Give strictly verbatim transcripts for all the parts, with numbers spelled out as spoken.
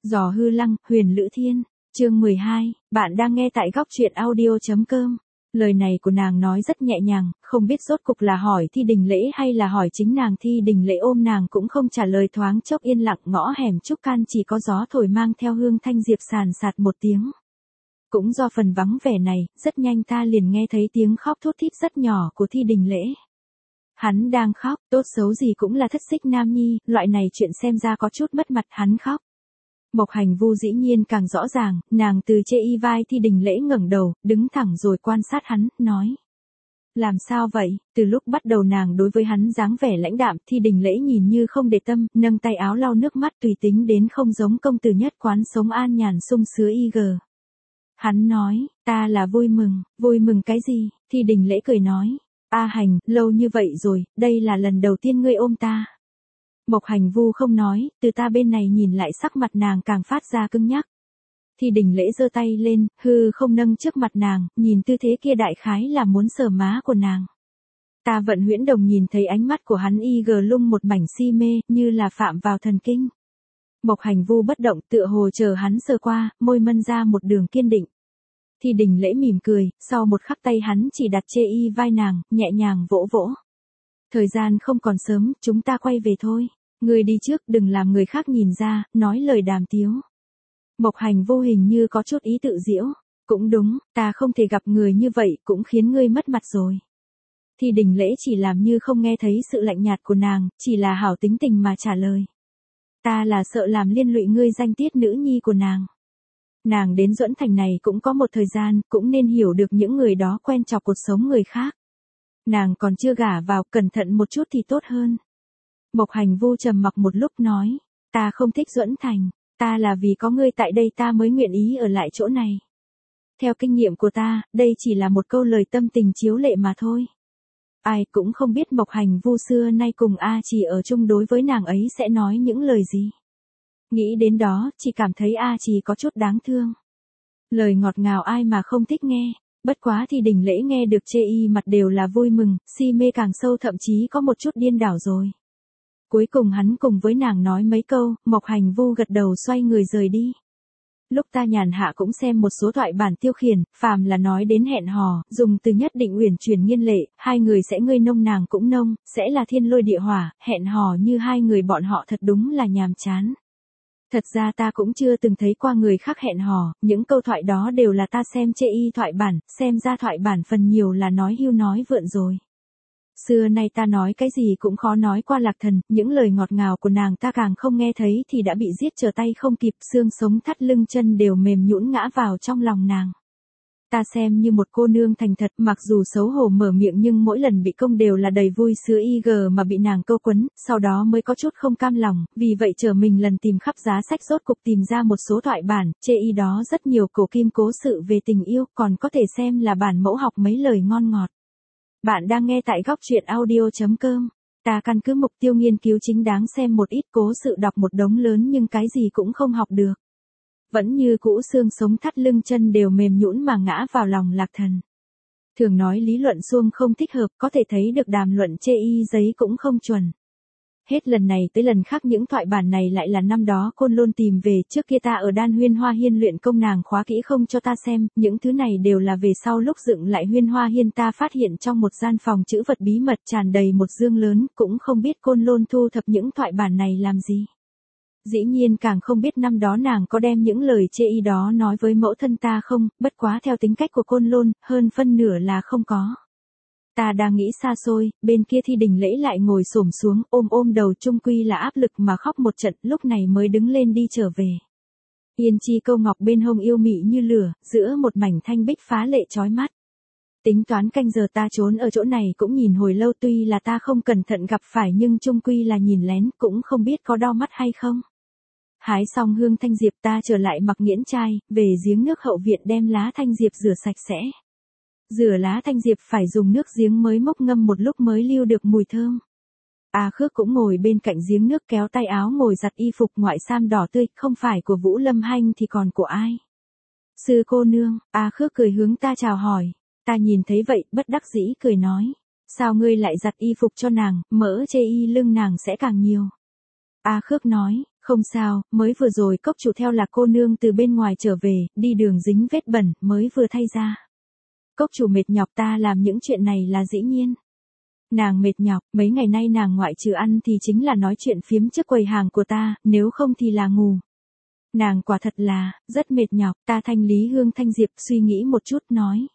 Giò hư lăng, huyền lữ thiên, chương mười hai, bạn đang nghe tại góc truyện audio.com. Lời này của nàng nói rất nhẹ nhàng, không biết rốt cục là hỏi Thi Đình Lễ hay là hỏi chính nàng. Thi Đình Lễ ôm nàng cũng không trả lời, thoáng chốc yên lặng, ngõ hẻm Trúc Can chỉ có gió thổi mang theo hương thanh diệp sàn sạt một tiếng. Cũng do phần vắng vẻ này, rất nhanh ta liền nghe thấy tiếng khóc thút thít rất nhỏ của Thi Đình Lễ. Hắn đang khóc, tốt xấu gì cũng là thất xích nam nhi, loại này chuyện xem ra có chút mất mặt, hắn khóc. Mộc Hành Vu dĩ nhiên càng rõ ràng, nàng từ chê y vai Thi Đình Lễ ngẩng đầu, đứng thẳng rồi quan sát hắn, nói. Làm sao vậy? Từ lúc bắt đầu nàng đối với hắn dáng vẻ lãnh đạm, Thi Đình Lễ nhìn như không để tâm, nâng tay áo lau nước mắt tùy tính đến không giống công tử nhất quán sống an nhàn sung sướng y gờ. Hắn nói, ta là vui mừng, vui mừng cái gì? Thi Đình Lễ cười nói, A Hành, lâu như vậy rồi, đây là lần đầu tiên ngươi ôm ta. Mộc Hành Vu không nói, từ ta bên này nhìn lại sắc mặt nàng càng phát ra cứng nhắc. Thi Đình Lễ giơ tay lên, hư không nâng trước mặt nàng, nhìn tư thế kia đại khái là muốn sờ má của nàng. Ta Vận Huyễn Đồng nhìn thấy ánh mắt của hắn y gờ lung một mảnh si mê, như là phạm vào thần kinh. Mộc Hành Vu bất động, tựa hồ chờ hắn sờ qua, môi mân ra một đường kiên định. Thi Đình Lễ mỉm cười, sau một khắc tay hắn chỉ đặt chê y vai nàng, nhẹ nhàng vỗ vỗ. Thời gian không còn sớm, chúng ta quay về thôi. Ngươi đi trước, đừng làm người khác nhìn ra, nói lời đàm tiếu. Mộc Hành Vô hình như có chút ý tự giễu. Cũng đúng, ta không thể gặp người như vậy, cũng khiến ngươi mất mặt rồi. Thi Đình Lễ chỉ làm như không nghe thấy sự lạnh nhạt của nàng, chỉ là hảo tính tình mà trả lời. Ta là sợ làm liên lụy ngươi danh tiết nữ nhi của nàng. Nàng đến Duẫn Thành này cũng có một thời gian, cũng nên hiểu được những người đó quen chọc cuộc sống người khác. Nàng còn chưa gả vào, cẩn thận một chút thì tốt hơn. Mộc Hành Vu trầm mặc một lúc nói, ta không thích Duẫn Thành, ta là vì có ngươi tại đây ta mới nguyện ý ở lại chỗ này. Theo kinh nghiệm của ta, đây chỉ là một câu lời tâm tình chiếu lệ mà thôi. Ai cũng không biết Mộc Hành Vu xưa nay cùng A Chỉ ở chung đối với nàng ấy sẽ nói những lời gì. Nghĩ đến đó, chỉ cảm thấy A Chỉ có chút đáng thương. Lời ngọt ngào ai mà không thích nghe, bất quá Thi Đình Lễ nghe được chê y mặt đều là vui mừng, si mê càng sâu, thậm chí có một chút điên đảo rồi. Cuối cùng hắn cùng với nàng nói mấy câu, Mộc Hành Vu gật đầu xoay người rời đi. Lúc ta nhàn hạ cũng xem một số thoại bản tiêu khiển, phàm là nói đến hẹn hò, dùng từ nhất định uyển chuyển nghiên lệ, hai người sẽ ngươi nông nàng cũng nông, sẽ là thiên lôi địa hỏa, hẹn hò như hai người bọn họ thật đúng là nhàm chán. Thật ra ta cũng chưa từng thấy qua người khác hẹn hò, những câu thoại đó đều là ta xem chê y thoại bản, xem ra thoại bản phần nhiều là nói hưu nói vượn rồi. Xưa nay ta nói cái gì cũng khó nói qua Lạc Thần, những lời ngọt ngào của nàng ta càng không nghe thấy thì đã bị giết trở tay không kịp, xương sống thắt lưng chân đều mềm nhũn ngã vào trong lòng nàng. Ta xem như một cô nương thành thật, mặc dù xấu hổ mở miệng nhưng mỗi lần bị công đều là đầy vui sướng y gờ mà bị nàng câu quấn, sau đó mới có chút không cam lòng, vì vậy chờ mình lần tìm khắp giá sách rốt cục tìm ra một số thoại bản, chê y đó rất nhiều cổ kim cố sự về tình yêu, còn có thể xem là bản mẫu học mấy lời ngon ngọt. Bạn đang nghe tại góc truyện audio.com. Ta căn cứ mục tiêu nghiên cứu chính đáng xem một ít cố sự, đọc một đống lớn nhưng cái gì cũng không học được. Vẫn như cũ xương sống thắt lưng chân đều mềm nhũn mà ngã vào lòng Lạc Thần. Thường nói lý luận suông không thích hợp, có thể thấy được đàm luận chê y giấy cũng không chuẩn. Hết lần này tới lần khác những thoại bản này lại là năm đó Côn Lôn tìm về, trước kia ta ở Đan Huyên Hoa Hiên luyện công nàng khóa kỹ không cho ta xem, những thứ này đều là về sau lúc dựng lại Huyên Hoa Hiên ta phát hiện trong một gian phòng trữ vật bí mật tràn đầy một dương lớn, cũng không biết Côn Lôn thu thập những thoại bản này làm gì. Dĩ nhiên càng không biết năm đó nàng có đem những lời chê y đó nói với mẫu thân ta không, bất quá theo tính cách của Côn Lôn, hơn phân nửa là không có. Ta đang nghĩ xa xôi, bên kia Thi Đình Lễ lại ngồi xổm xuống, ôm ôm đầu, chung quy là áp lực mà khóc một trận, lúc này mới đứng lên đi trở về. Yên chi câu ngọc bên hông yêu mị như lửa, giữa một mảnh thanh bích phá lệ chói mắt. Tính toán canh giờ ta trốn ở chỗ này cũng nhìn hồi lâu, tuy là ta không cẩn thận gặp phải nhưng chung quy là nhìn lén, cũng không biết có đau mắt hay không. Hái xong hương thanh diệp ta trở lại mặc nghiễn trai, về giếng nước hậu viện đem lá thanh diệp rửa sạch sẽ. Rửa lá thanh diệp phải dùng nước giếng mới mốc ngâm một lúc mới lưu được mùi thơm. A Khước cũng ngồi bên cạnh giếng nước kéo tay áo ngồi giặt y phục ngoại sam đỏ tươi, không phải của Vũ Lâm Hanh thì còn của ai? Sư cô nương, A Khước cười hướng ta chào hỏi, ta nhìn thấy vậy, bất đắc dĩ cười nói, sao ngươi lại giặt y phục cho nàng, mỡ chê y lưng nàng sẽ càng nhiều. A Khước nói, Không sao, mới vừa rồi cốc chủ theo Lạc cô nương từ bên ngoài trở về, đi đường dính vết bẩn, mới vừa thay ra. Cốc chủ mệt nhọc, ta làm những chuyện này là dĩ nhiên. Nàng mệt nhọc, mấy ngày nay nàng ngoại trừ ăn thì chính là nói chuyện phiếm trước quầy hàng của ta, nếu không thì là ngủ. Nàng quả thật là, rất mệt nhọc, ta thanh lý Hương Thanh Diệp suy nghĩ một chút nói.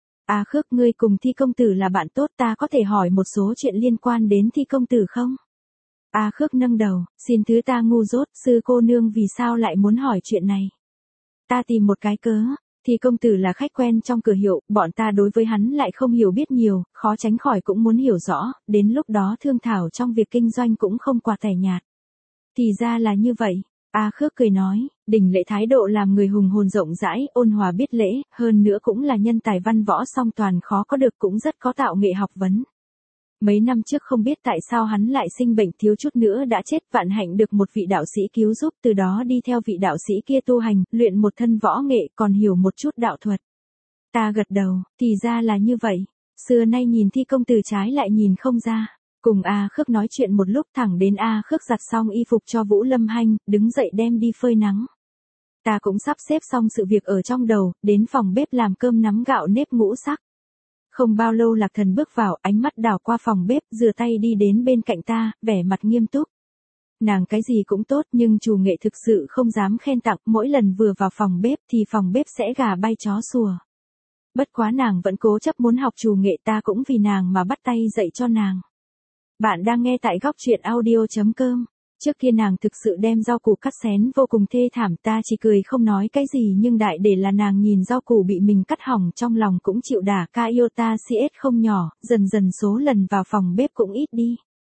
À Khước, ngươi cùng Thi công tử là bạn tốt, ta có thể hỏi một số chuyện liên quan đến Thi công tử không? À Khước nâng đầu, xin thứ ta ngu dốt, sư cô nương vì sao lại muốn hỏi chuyện này? Ta tìm một cái cớ. Thi công tử là khách quen trong cửa hiệu, bọn ta đối với hắn lại không hiểu biết nhiều, khó tránh khỏi cũng muốn hiểu rõ, đến lúc đó thương thảo trong việc kinh doanh cũng không quá tẻ nhạt. Thì ra là như vậy. A Khước cười nói, Đình Lễ thái độ làm người hùng hồn rộng rãi, ôn hòa biết lễ, hơn nữa cũng là nhân tài văn võ song toàn khó có được, cũng rất có tạo nghệ học vấn. Mấy năm trước không biết tại sao hắn lại sinh bệnh, thiếu chút nữa đã chết, vạn hạnh được một vị đạo sĩ cứu giúp, từ đó đi theo vị đạo sĩ kia tu hành, luyện một thân võ nghệ, còn hiểu một chút đạo thuật. Ta gật đầu, thì ra là như vậy. Xưa nay nhìn Thi công tử trái lại nhìn không ra. Cùng A Khước nói chuyện một lúc, thẳng đến A Khước giặt xong y phục cho Vũ Lâm Hanh, đứng dậy đem đi phơi nắng. Ta cũng sắp xếp xong sự việc ở trong đầu, đến phòng bếp làm cơm nắm gạo nếp ngũ sắc. Không bao lâu Lạc Thần bước vào, ánh mắt đảo qua phòng bếp, rửa tay đi đến bên cạnh ta, vẻ mặt nghiêm túc. Nàng cái gì cũng tốt, nhưng chủ nghệ thực sự không dám khen tặng, mỗi lần vừa vào phòng bếp thì phòng bếp sẽ gà bay chó sủa. Bất quá nàng vẫn cố chấp muốn học chủ nghệ, ta cũng vì nàng mà bắt tay dạy cho nàng. Bạn đang nghe tại góc truyện audio chấm com. Trước kia nàng thực sự đem rau củ cắt xén vô cùng thê thảm, ta chỉ cười không nói cái gì, nhưng đại để là nàng nhìn rau củ bị mình cắt hỏng trong lòng cũng chịu đả, ca yêu ta xê ét không nhỏ, dần dần số lần vào phòng bếp cũng ít đi.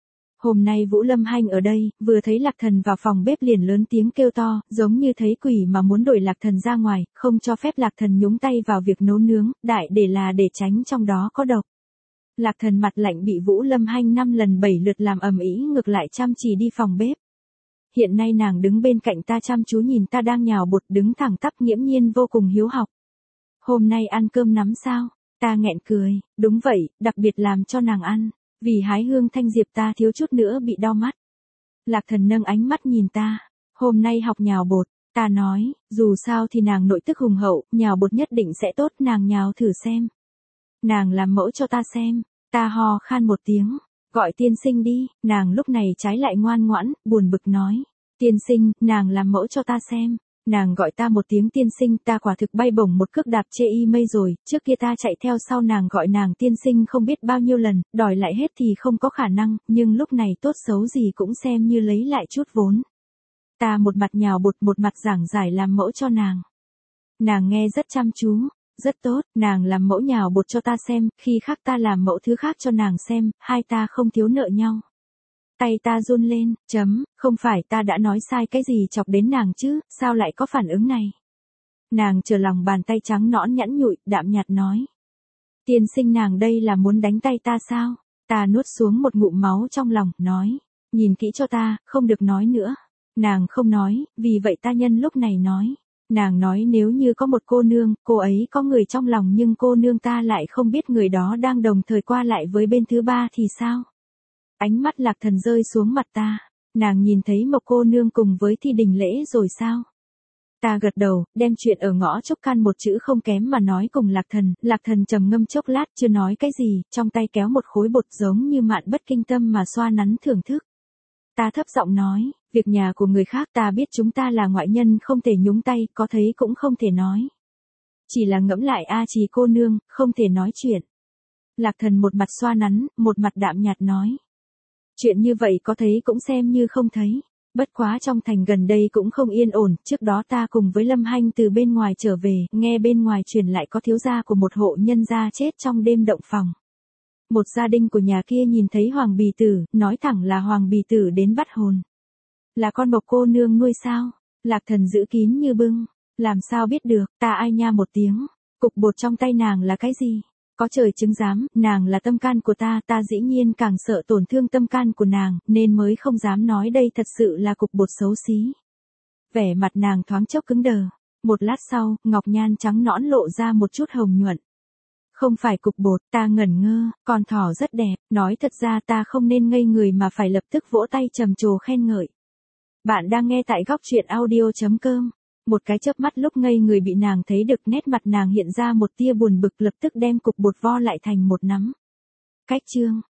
Hôm nay Vũ Lâm Hanh ở đây, vừa thấy Lạc Thần vào phòng bếp liền lớn tiếng kêu to, giống như thấy quỷ mà muốn đuổi Lạc Thần ra ngoài, không cho phép Lạc Thần nhúng tay vào việc nấu nướng, đại để là để tránh trong đó có độc. Lạc Thần mặt lạnh bị Vũ Lâm Hanh năm lần bảy lượt làm ầm ĩ, ngược lại chăm chỉ đi phòng bếp. Hiện nay nàng đứng bên cạnh ta chăm chú nhìn ta đang nhào bột, đứng thẳng tắp nghiễm nhiên vô cùng hiếu học. Hôm nay ăn cơm nắm sao? Ta nghẹn cười, đúng vậy, đặc biệt làm cho nàng ăn, vì hái Hương Thanh Diệp ta thiếu chút nữa bị đau mắt. Lạc Thần nâng ánh mắt nhìn ta, hôm nay học nhào bột, ta nói, dù sao thì nàng nội tức hùng hậu, nhào bột nhất định sẽ tốt, nàng nhào thử xem. Nàng làm mẫu cho ta xem, ta ho khan một tiếng, gọi tiên sinh đi, nàng lúc này trái lại ngoan ngoãn, buồn bực nói, tiên sinh, nàng làm mẫu cho ta xem, nàng gọi ta một tiếng tiên sinh, ta quả thực bay bổng một cước đạp chê y mây rồi, trước kia ta chạy theo sau nàng gọi nàng tiên sinh không biết bao nhiêu lần, đòi lại hết thì không có khả năng, nhưng lúc này tốt xấu gì cũng xem như lấy lại chút vốn. Ta một mặt nhào bột một mặt giảng giải làm mẫu cho nàng. Nàng nghe rất chăm chú. Rất tốt, nàng làm mẫu nhào bột cho ta xem, khi khác ta làm mẫu thứ khác cho nàng xem, hai ta không thiếu nợ nhau. Tay ta run lên, chấm, không phải ta đã nói sai cái gì chọc đến nàng chứ, sao lại có phản ứng này? Nàng trở lòng bàn tay trắng nõn nhẵn nhụi, đạm nhạt nói. Tiên sinh, nàng đây là muốn đánh tay ta sao? Ta nuốt xuống một ngụm máu trong lòng, nói, nhìn kỹ cho ta, không được nói nữa. Nàng không nói, vì vậy ta nhân lúc này nói. Nàng nói nếu như có một cô nương, cô ấy có người trong lòng nhưng cô nương ta lại không biết người đó đang đồng thời qua lại với bên thứ ba thì sao? Ánh mắt Lạc Thần rơi xuống mặt ta, nàng nhìn thấy một cô nương cùng với Thi Đình Lễ rồi sao? Ta gật đầu, đem chuyện ở ngõ Trúc Can một chữ không kém mà nói cùng Lạc Thần, Lạc Thần trầm ngâm chốc lát chưa nói cái gì, trong tay kéo một khối bột giống như mạn bất kinh tâm mà xoa nắn thưởng thức. Ta thấp giọng nói, việc nhà của người khác ta biết, chúng ta là ngoại nhân không thể nhúng tay, có thấy cũng không thể nói. Chỉ là ngẫm lại A Trì cô nương, không thể nói chuyện. Lạc Thần một mặt xoa nắn, một mặt đạm nhạt nói. Chuyện như vậy có thấy cũng xem như không thấy. Bất quá trong thành gần đây cũng không yên ổn, trước đó ta cùng với Lâm Hanh từ bên ngoài trở về, nghe bên ngoài truyền lại có thiếu gia của một hộ nhân gia chết trong đêm động phòng. Một gia đình của nhà kia nhìn thấy Hoàng Bì Tử, nói thẳng là Hoàng Bì Tử đến bắt hồn. Là con Mộc cô nương nuôi sao? Lạc Thần giữ kín như bưng. Làm sao biết được, ta ai nha một tiếng. Cục bột trong tay nàng là cái gì? Có trời chứng giám, nàng là tâm can của ta, ta dĩ nhiên càng sợ tổn thương tâm can của nàng, nên mới không dám nói đây thật sự là cục bột xấu xí. Vẻ mặt nàng thoáng chốc cứng đờ. Một lát sau, ngọc nhan trắng nõn lộ ra một chút hồng nhuận. Không phải cục bột, ta ngẩn ngơ, con thỏ rất đẹp, nói thật ra ta không nên ngây người mà phải lập tức vỗ tay trầm trồ khen ngợi. Bạn đang nghe tại góc truyện audio.com. Một cái chớp mắt lúc ngây người bị nàng thấy được nét mặt nàng hiện ra một tia buồn bực lập tức đem cục bột vo lại thành một nắm. Cách chương.